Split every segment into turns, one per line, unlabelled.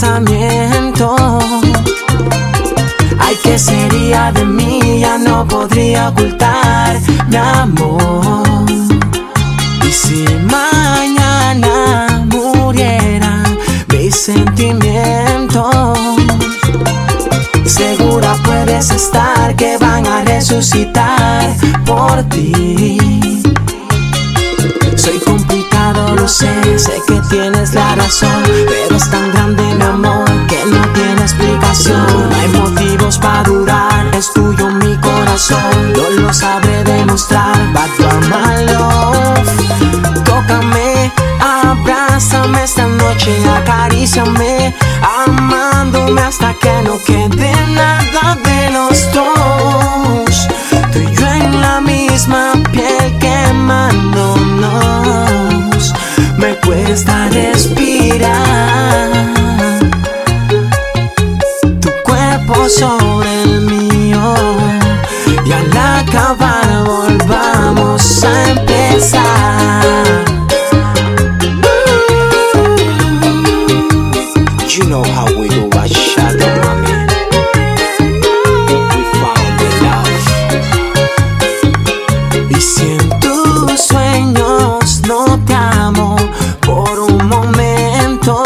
pensamiento. Ay, ¿qué sería de mí? Ya no podría ocultar mi amor. Y si mañana murieran mis sentimientos, segura puedes estar que van a resucitar por ti. Soy complicado, lo sé que tienes la razón, pero es tan grande mi amor que no tiene explicación. No hay motivos para durar, es tuyo mi corazón, yo lo sabré demostrar. But you're my love. Tócame, abrázame esta noche, acaríciame, amándome hasta que no quede nada de los dos. Tú y yo en la misma piel quemándonos, me cuesta respirar. Tu cuerpo sobre el mío, y al acabar volvamos a empezar.
You know how we do our shadow, mami. We found the love.
Y si en tus sueños no te amo por un momento,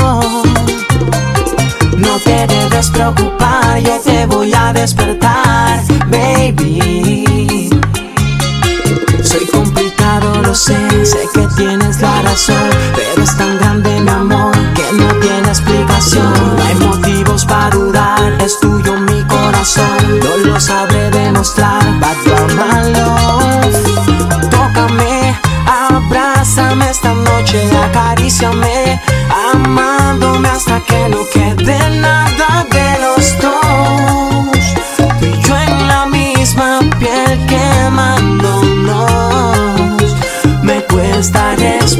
no te debes preocupar, yo te voy a despertar, baby. Soy complicado, lo sé que tienes la razón, pero es tan grande mi amor que no tiene explicación. No hay motivos para dudar, es tuyo mi corazón, yo lo sabré demostrar. But you're my love. Tócame, abrázame esta noche, acaríciame, amándome hasta que no quede nada de los dos. Tú y yo en la misma piel quemándonos, me cuesta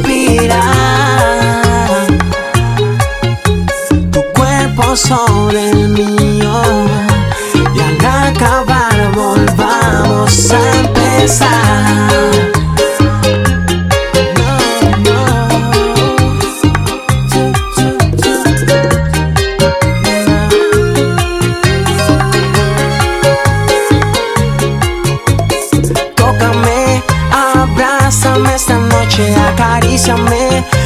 respirar. Tu cuerpo sobre el mío, y al acabar volvamos a empezar. Tócame, abrázame esta noche, acaríciame,